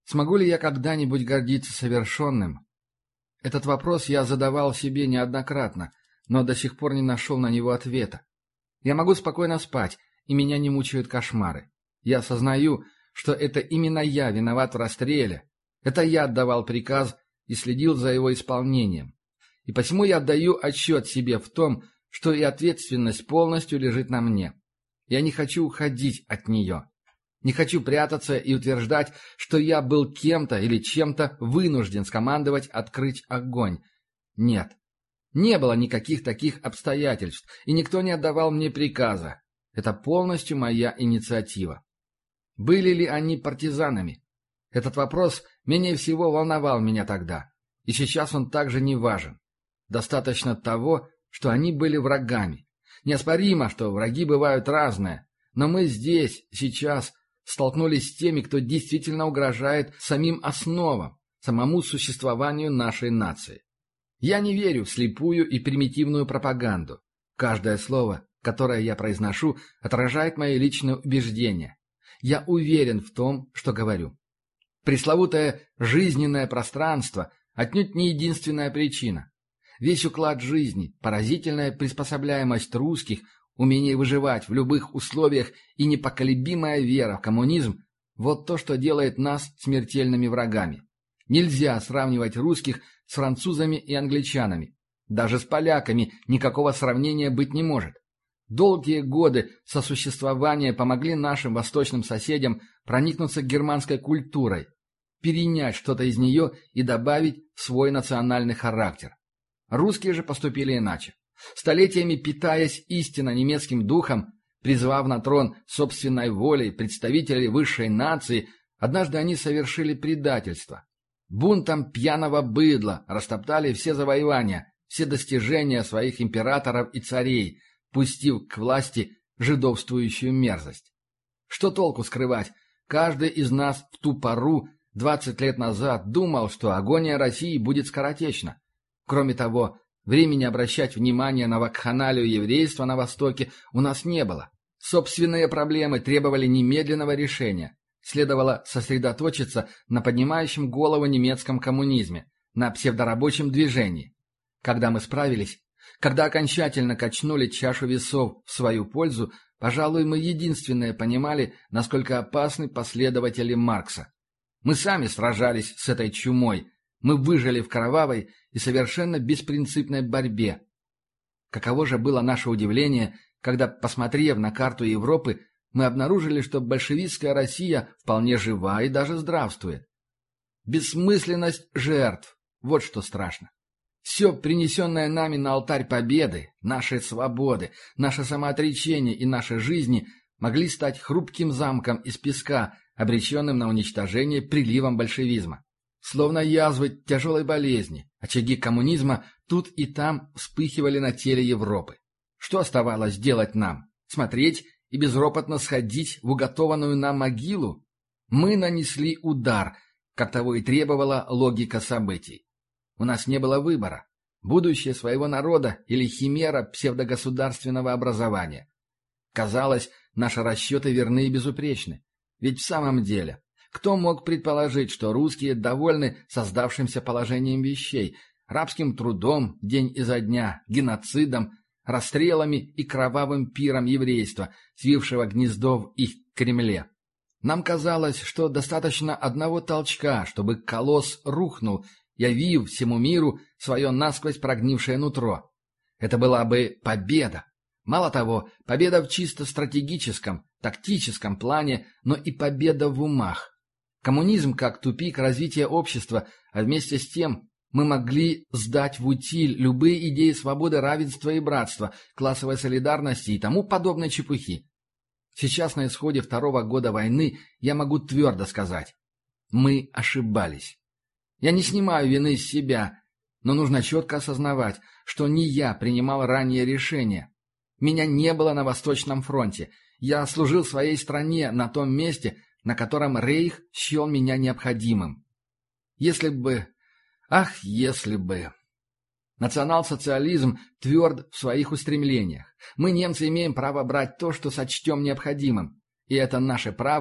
Смогу ли я когда-нибудь гордиться совершенным? Этот вопрос я задавал себе неоднократно, но до сих пор не нашел на него ответа. Я могу спокойно спать, и меня не мучают кошмары. Я осознаю, что это именно я виноват в расстреле. Это я отдавал приказ и следил за его исполнением. И посему я отдаю отчет себе в том, что и ответственность полностью лежит на мне. Я не хочу уходить от нее. Не хочу прятаться и утверждать, что я был кем-то или чем-то вынужден скомандовать открыть огонь. Нет. Не было никаких таких обстоятельств, и никто не отдавал мне приказа. Это полностью моя инициатива. Были ли они партизанами? Этот вопрос менее всего волновал меня тогда, и сейчас он также не важен. Достаточно того, что они были врагами. Неоспоримо, что враги бывают разные, но мы здесь, сейчас, столкнулись с теми, кто действительно угрожает самим основам, самому существованию нашей нации. Я не верю в слепую и примитивную пропаганду. Каждое слово, которое я произношу, отражает мои личные убеждения. Я уверен в том, что говорю. Пресловутое жизненное пространство отнюдь не единственная причина. Весь уклад жизни, поразительная приспособляемость русских, умение выживать в любых условиях и непоколебимая вера в коммунизм – вот то, что делает нас смертельными врагами. Нельзя сравнивать русских с французами и англичанами. Даже с поляками никакого сравнения быть не может. Долгие годы сосуществования помогли нашим восточным соседям проникнуться германской культурой, перенять что-то из нее и добавить свой национальный характер. Русские же поступили иначе. Столетиями питаясь истинно немецким духом, призвав на трон собственной волей представителей высшей нации, однажды они совершили предательство. Бунтом пьяного быдла растоптали все завоевания, все достижения своих императоров и царей, пустив к власти жидовствующую мерзость. Что толку скрывать? Каждый из нас в ту пору, двадцать лет назад, думал, что агония России будет скоротечна. Кроме того, времени обращать внимание на вакханалию еврейства на Востоке у нас не было. Собственные проблемы требовали немедленного решения. Следовало сосредоточиться на поднимающем голову немецком коммунизме, на псевдорабочем движении. Когда мы справились, когда окончательно качнули чашу весов в свою пользу, пожалуй, мы единственные понимали, насколько опасны последователи Маркса. Мы сами сражались с этой чумой, мы выжили в кровавой и совершенно беспринципной борьбе. Каково же было наше удивление, когда, посмотрев на карту Европы, мы обнаружили, что большевистская Россия вполне жива и даже здравствует. Бессмысленность жертв – вот что страшно. Все, принесенное нами на алтарь победы, нашей свободы, наше самоотречение и наши жизни могли стать хрупким замком из песка, обреченным на уничтожение приливом большевизма. Словно язвы тяжелой болезни, очаги коммунизма тут и там вспыхивали на теле Европы. Что оставалось делать нам? Смотреть и безропотно сходить в уготованную нам могилу? Мы нанесли удар, как того и требовала логика событий. У нас не было выбора. Будущее своего народа или химера псевдогосударственного образования. Казалось, наши расчеты верны и безупречны. Ведь в самом деле, кто мог предположить, что русские довольны создавшимся положением вещей, рабским трудом день изо дня, геноцидом, расстрелами и кровавым пиром еврейства, свившего гнездо в их Кремле? Нам казалось, что достаточно одного толчка, чтобы колосс рухнул, явив всему миру свое насквозь прогнившее нутро. Это была бы победа. Мало того, победа в чисто стратегическом, тактическом плане, но и победа в умах. Коммунизм как тупик развития общества, а вместе с тем мы могли сдать в утиль любые идеи свободы, равенства и братства, классовой солидарности и тому подобной чепухи. Сейчас, на исходе второго года войны, я могу твердо сказать: мы ошибались. Я не снимаю вины с себя, но нужно четко осознавать, что не я принимал ранние решения. Меня не было на Восточном фронте. Я служил своей стране на том месте, на котором Рейх счел меня необходимым. Если бы... Ах, если бы... Национал-социализм тверд в своих устремлениях. Мы, немцы, имеем право брать то, что сочтем необходимым. И это наше право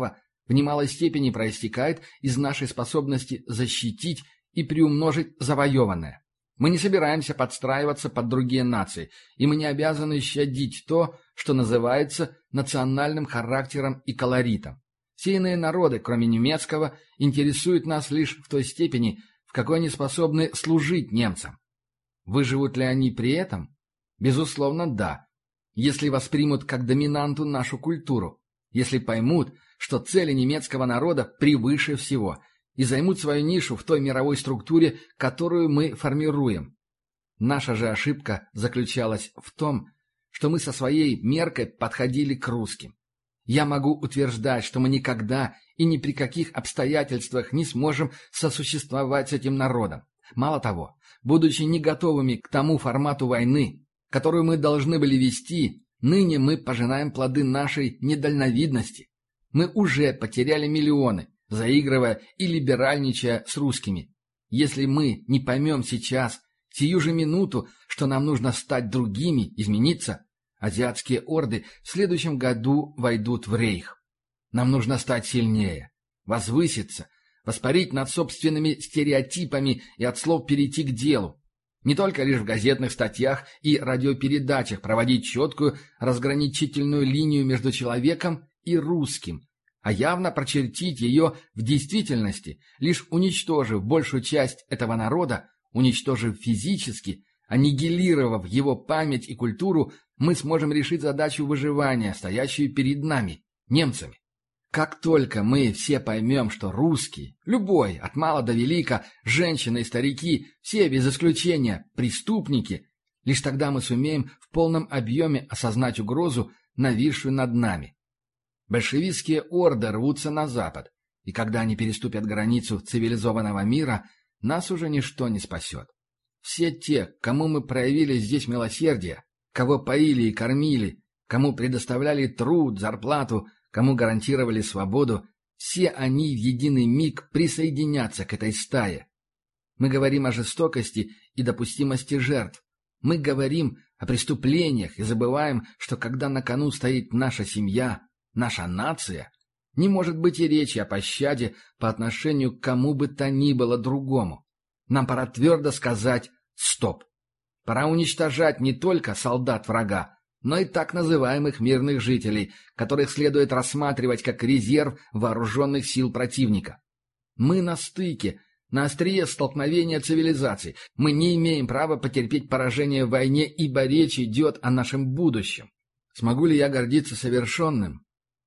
в немалой степени проистекает из нашей способности защитить и приумножить завоеванное. Мы не собираемся подстраиваться под другие нации, и мы не обязаны щадить то, что называется национальным характером и колоритом. Все иные народы, кроме немецкого, интересуют нас лишь в той степени, в какой они способны служить немцам. Выживут ли они при этом? Безусловно, да. Если воспримут как доминанту нашу культуру, если поймут, что цели немецкого народа превыше всего, и займут свою нишу в той мировой структуре, которую мы формируем. Наша же ошибка заключалась в том, что мы со своей меркой подходили к русским. Я могу утверждать, что мы никогда и ни при каких обстоятельствах не сможем сосуществовать с этим народом. Мало того, будучи не готовыми к тому формату войны, которую мы должны были вести, ныне мы пожинаем плоды нашей недальновидности. Мы уже потеряли миллионы, заигрывая и либеральничая с русскими. Если мы не поймем сейчас, сию же минуту, что нам нужно стать другими, измениться, азиатские орды в следующем году войдут в рейх. Нам нужно стать сильнее, возвыситься, воспарить над собственными стереотипами и от слов перейти к делу. Не только лишь в газетных статьях и радиопередачах проводить четкую разграничительную линию между человеком и русским, а явно прочертить ее в действительности, лишь уничтожив большую часть этого народа, уничтожив физически, аннигилировав его память и культуру, мы сможем решить задачу выживания, стоящую перед нами, немцами. Как только мы все поймем, что русские, любой, от мала до велика, женщины и старики, все без исключения, преступники, лишь тогда мы сумеем в полном объеме осознать угрозу, нависшую над нами. Большевистские орды рвутся на запад, и когда они переступят границу цивилизованного мира, нас уже ничто не спасет. Все те, кому мы проявили здесь милосердие, кого поили и кормили, кому предоставляли труд, зарплату, кому гарантировали свободу, все они в единый миг присоединятся к этой стае. Мы говорим о жестокости и допустимости жертв. Мы говорим о преступлениях и забываем, что когда на кону стоит наша семья, наша нация, не может быть и речи о пощаде по отношению к кому бы то ни было другому. Нам пора твердо сказать «стоп». Пора уничтожать не только солдат врага, но и так называемых мирных жителей, которых следует рассматривать как резерв вооруженных сил противника. Мы на стыке, на острие столкновения цивилизаций. Мы не имеем права потерпеть поражение в войне, ибо речь идет о нашем будущем. Смогу ли я гордиться совершенным?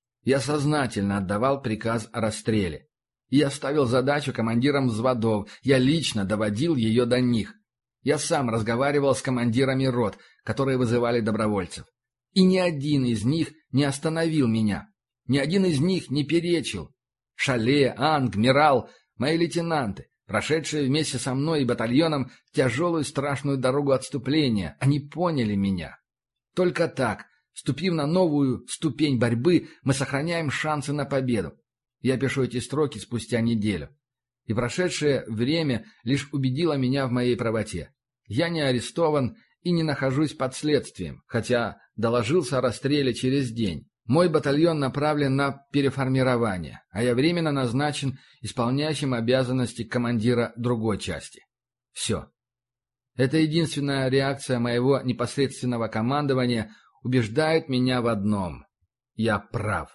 Я сознательно отдавал приказ о расстреле. Я ставил задачу командирам взводов, я лично доводил ее до них. Я сам разговаривал с командирами рот, которые вызывали добровольцев. И ни один из них не остановил меня. Ни один из них не перечил. Шале, Анг, Мирал, мои лейтенанты, прошедшие вместе со мной и батальоном тяжелую страшную дорогу отступления, они поняли меня. Только так, ступив на новую ступень борьбы, мы сохраняем шансы на победу. Я пишу эти строки спустя неделю. И прошедшее время лишь убедило меня в моей правоте. Я не арестован и не нахожусь под следствием, хотя доложился о расстреле через день. Мой батальон направлен на переформирование, а я временно назначен исполняющим обязанности командира другой части. Все. Это единственная реакция моего непосредственного командования убеждает меня в одном. Я прав.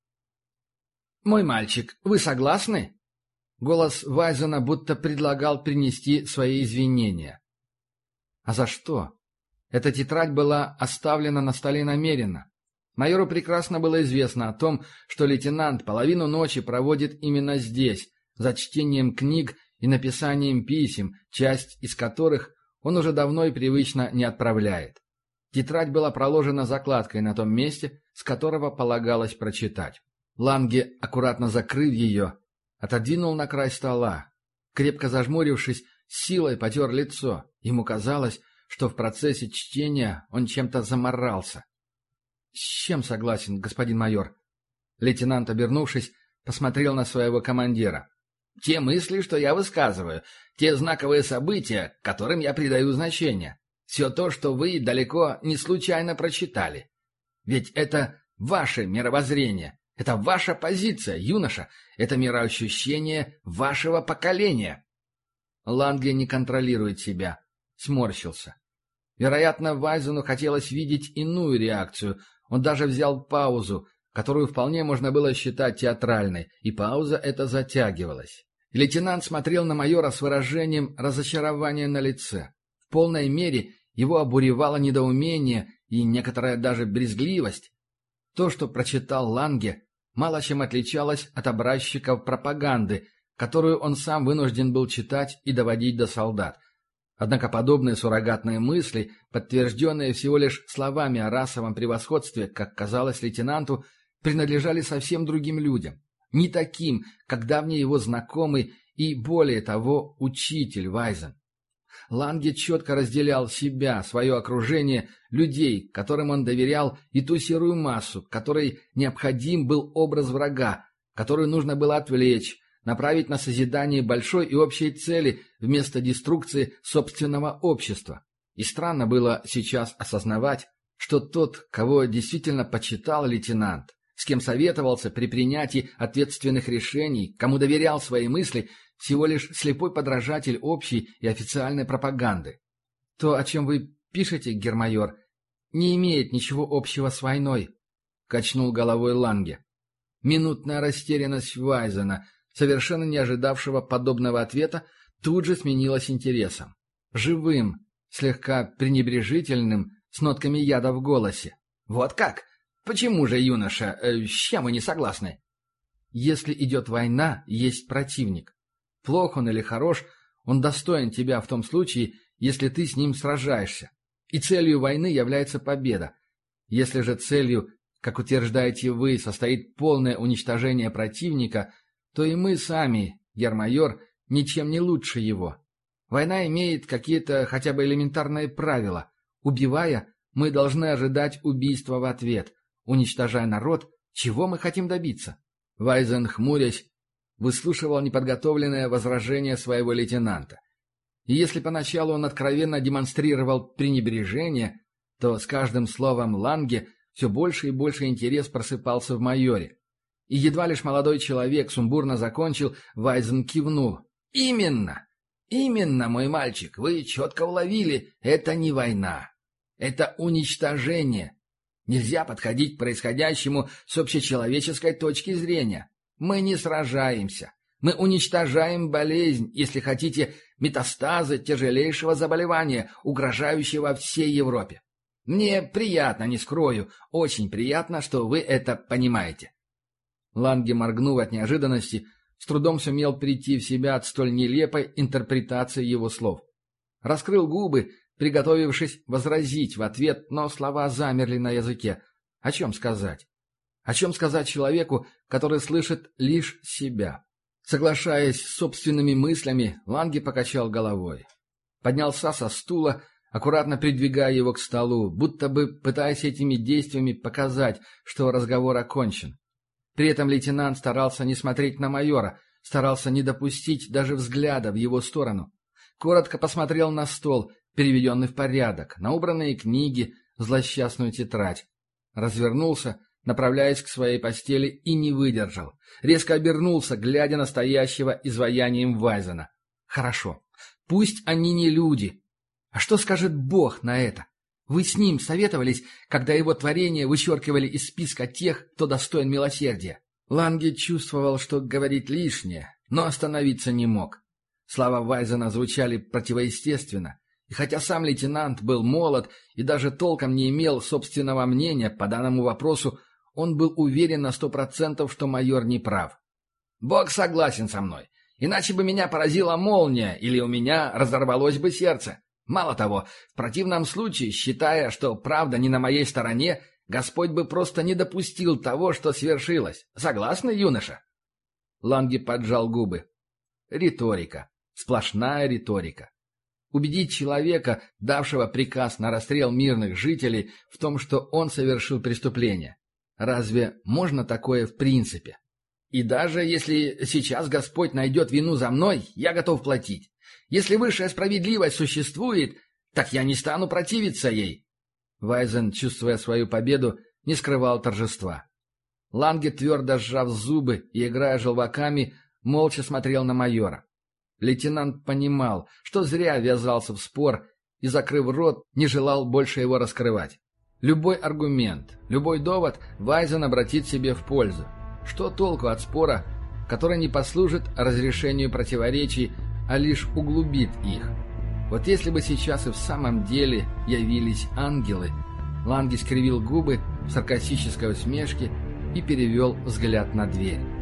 «Мой мальчик, вы согласны?» Голос Вайзена будто предлагал принести свои извинения. А за что? Эта тетрадь была оставлена на столе намеренно. Майору прекрасно было известно о том, что лейтенант половину ночи проводит именно здесь, за чтением книг и написанием писем, часть из которых он уже давно и привычно не отправляет. Тетрадь была проложена закладкой на том месте, с которого полагалось прочитать. Ланге, аккуратно закрыв ее, отодвинул на край стола. Крепко зажмурившись, с силой потер лицо. Ему казалось, что в процессе чтения он чем-то заморался. — С чем согласен, господин майор? Лейтенант, обернувшись, посмотрел на своего командира. — Те мысли, что я высказываю, те знаковые события, которым я придаю значение. Все то, что вы далеко не случайно прочитали. Ведь это ваше мировоззрение, Это ваша позиция, юноша. Это мироощущение вашего поколения. Ланге не контролирует себя. Сморщился. Вероятно, Вайзену хотелось видеть иную реакцию. Он даже взял паузу, которую вполне можно было считать театральной, и пауза эта затягивалась. Лейтенант смотрел на майора с выражением разочарования на лице. В полной мере его обуревало недоумение и некоторая даже брезгливость. То, что прочитал Ланге, мало чем отличалось от образчиков пропаганды, которую он сам вынужден был читать и доводить до солдат. Однако подобные суррогатные мысли, подтвержденные всего лишь словами о расовом превосходстве, как казалось лейтенанту, принадлежали совсем другим людям. Не таким, как давний его знакомый и, более того, учитель Вайзен. Ланге четко разделял себя, свое окружение, людей, которым он доверял, и ту серую массу, которой необходим был образ врага, которую нужно было отвлечь, направить на созидание большой и общей цели вместо деструкции собственного общества. И странно было сейчас осознавать, что тот, кого действительно почитал лейтенант, с кем советовался при принятии ответственных решений, кому доверял свои мысли, всего лишь слепой подражатель общей и официальной пропаганды. То, о чем вы пишете, гермайор, не имеет ничего общего с войной, — качнул головой Ланге. Минутная растерянность Вайзена, совершенно не ожидавшего подобного ответа, тут же сменилась интересом. Живым, слегка пренебрежительным, с нотками яда в голосе. «Вот как? Почему же, юноша, э, с чем вы не согласны?» «Если идет война, есть противник. Плох он или хорош, он достоин тебя в том случае, если ты с ним сражаешься. И целью войны является победа. Если же целью, как утверждаете вы, состоит полное уничтожение противника, то и мы сами, гермайор, ничем не лучше его. Война имеет какие-то хотя бы элементарные правила. Убивая, мы должны ожидать убийства в ответ. Уничтожая народ, чего мы хотим добиться?» Вайзен, хмурясь, выслушивал неподготовленное возражение своего лейтенанта. И если поначалу он откровенно демонстрировал пренебрежение, то с каждым словом Ланге все больше и больше интерес просыпался в майоре. И едва лишь молодой человек сумбурно закончил, Вайзен кивнул. «Именно! Именно, мой мальчик, вы четко уловили, это не война. Это уничтожение. Нельзя подходить к происходящему с общечеловеческой точки зрения. Мы не сражаемся. Мы уничтожаем болезнь, если хотите, метастазы тяжелейшего заболевания, угрожающего всей Европе. Мне приятно, не скрою, очень приятно, что вы это понимаете». Ланге, моргнув от неожиданности, с трудом сумел прийти в себя от столь нелепой интерпретации его слов. Раскрыл губы, приготовившись возразить в ответ, но слова замерли на языке. О чем сказать? О чем сказать человеку, который слышит лишь себя? Соглашаясь с собственными мыслями, Ланге покачал головой. Поднялся со стула, аккуратно придвигая его к столу, будто бы пытаясь этими действиями показать, что разговор окончен. При этом лейтенант старался не смотреть на майора, старался не допустить даже взгляда в его сторону. Коротко посмотрел на стол, переведенный в порядок, на убранные книги, злосчастную тетрадь. Развернулся, направляясь к своей постели, и не выдержал. Резко обернулся, глядя на стоящего изваянием Вайзена. «Хорошо. Пусть они не люди. А что скажет Бог на это? Вы с ним советовались, когда его творения вычеркивали из списка тех, кто достоин милосердия?» Ланге чувствовал, что говорит лишнее, но остановиться не мог. Слова Вайзена звучали противоестественно, и хотя сам лейтенант был молод и даже толком не имел собственного мнения по данному вопросу, он был уверен на сто процентов, что майор не прав. «Бог согласен со мной, иначе бы меня поразила молния или у меня разорвалось бы сердце. Мало того, в противном случае, считая, что правда не на моей стороне, Господь бы просто не допустил того, что свершилось. Согласны, юноша?» Ланге поджал губы. Риторика. Сплошная риторика. Убедить человека, давшего приказ на расстрел мирных жителей, в том, что он совершил преступление. Разве можно такое в принципе? «И даже если сейчас Господь найдет вину за мной, я готов платить. Если высшая справедливость существует, так я не стану противиться ей». Вайзен, чувствуя свою победу, не скрывал торжества. Ланге, твердо сжав зубы и играя желваками, молча смотрел на майора. Лейтенант понимал, что зря ввязался в спор и, закрыв рот, не желал больше его раскрывать. Любой аргумент, любой довод Вайзен обратит себе в пользу. Что толку от спора, который не послужит разрешению противоречий, а лишь углубит их? Вот если бы сейчас и в самом деле явились ангелы. Ланге скривил губы в саркастической усмешке и перевел взгляд на дверь.